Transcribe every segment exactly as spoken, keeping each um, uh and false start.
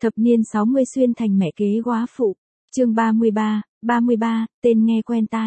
Thập niên sáu mươi xuyên thành mẹ kế góa phụ. Chương ba mươi ba, ba mươi ba, tên nghe quen tai.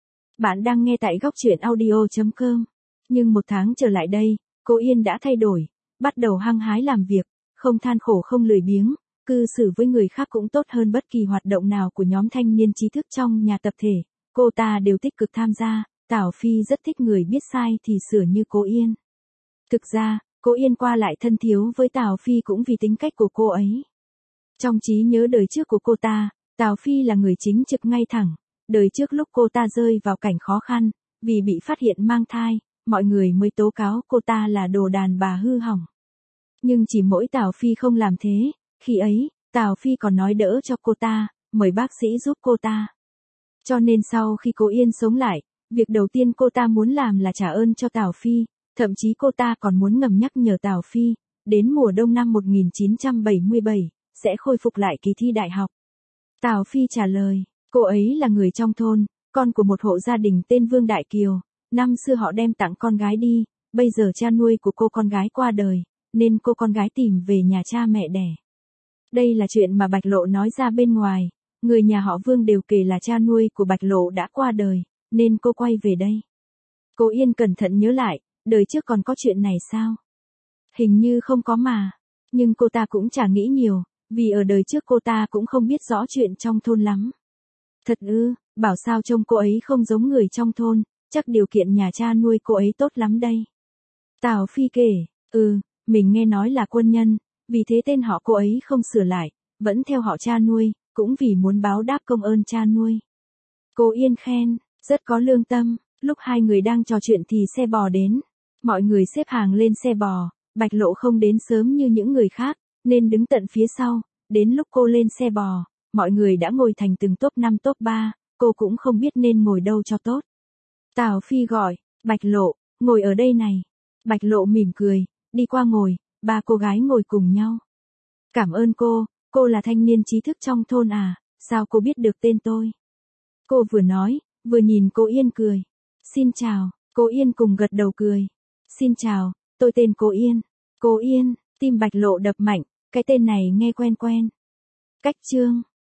Bạn đang nghe tại góc truyện audio chấm com. Nhưng một tháng trở lại đây, cô Yên đã thay đổi, bắt đầu hăng hái làm việc, không than khổ không lười biếng, cư xử với người khác cũng tốt hơn bất kỳ hoạt động nào của nhóm thanh niên trí thức trong nhà tập thể. Cô ta đều tích cực tham gia, Tào Phi rất thích người biết sai thì sửa như cô Yên. Thực ra, cô Yên qua lại thân thiếu với Tào Phi cũng vì tính cách của cô ấy. Trong trí nhớ đời trước của cô ta, Tào Phi là người chính trực ngay thẳng. Đời trước lúc cô ta rơi vào cảnh khó khăn, vì bị phát hiện mang thai, mọi người mới tố cáo cô ta là đồ đàn bà hư hỏng. Nhưng chỉ mỗi Tào Phi không làm thế, khi ấy, Tào Phi còn nói đỡ cho cô ta, mời bác sĩ giúp cô ta. Cho nên sau khi cô Yên sống lại, việc đầu tiên cô ta muốn làm là trả ơn cho Tào Phi, thậm chí cô ta còn muốn ngầm nhắc nhở Tào Phi, đến mùa đông năm một nghìn chín trăm bảy mươi bảy, sẽ khôi phục lại kỳ thi đại học. Tào Phi trả lời, cô ấy là người trong thôn, con của một hộ gia đình tên Vương Đại Kiều, năm xưa họ đem tặng con gái đi, bây giờ cha nuôi của cô con gái qua đời, nên cô con gái tìm về nhà cha mẹ đẻ. Đây là chuyện mà Bạch Lộ nói ra bên ngoài, người nhà họ Vương đều kể là cha nuôi của Bạch Lộ đã qua đời, nên cô quay về đây. Cô Yên cẩn thận nhớ lại, đời trước còn có chuyện này sao? Hình như không có mà, nhưng cô ta cũng chả nghĩ nhiều, vì ở đời trước cô ta cũng không biết rõ chuyện trong thôn lắm. Thật ư, bảo sao trông cô ấy không giống người trong thôn, chắc điều kiện nhà cha nuôi cô ấy tốt lắm đây. Tào Phi kể, ừ, mình nghe nói là quân nhân, vì thế tên họ cô ấy không sửa lại, vẫn theo họ cha nuôi, cũng vì muốn báo đáp công ơn cha nuôi. Cô Yên khen, rất có lương tâm. Lúc hai người đang trò chuyện thì xe bò đến. Mọi người xếp hàng lên xe bò, Bạch Lộ không đến sớm như những người khác, nên đứng tận phía sau. Đến lúc cô lên xe bò, mọi người đã ngồi thành từng top năm top ba, cô cũng không biết nên ngồi đâu cho tốt. Tào Phi gọi, Bạch Lộ, ngồi ở đây này. Bạch Lộ mỉm cười, đi qua ngồi, ba cô gái ngồi cùng nhau. Cảm ơn cô, cô là thanh niên trí thức trong thôn à, sao cô biết được tên tôi? Cô vừa nói, vừa nhìn cô Yên cười. Xin chào, cô Yên cùng gật đầu cười. Xin chào, tôi tên cô Yên. Cô Yên, tim Bạch Lộ đập mạnh, cái tên này nghe quen quen. Cách chương,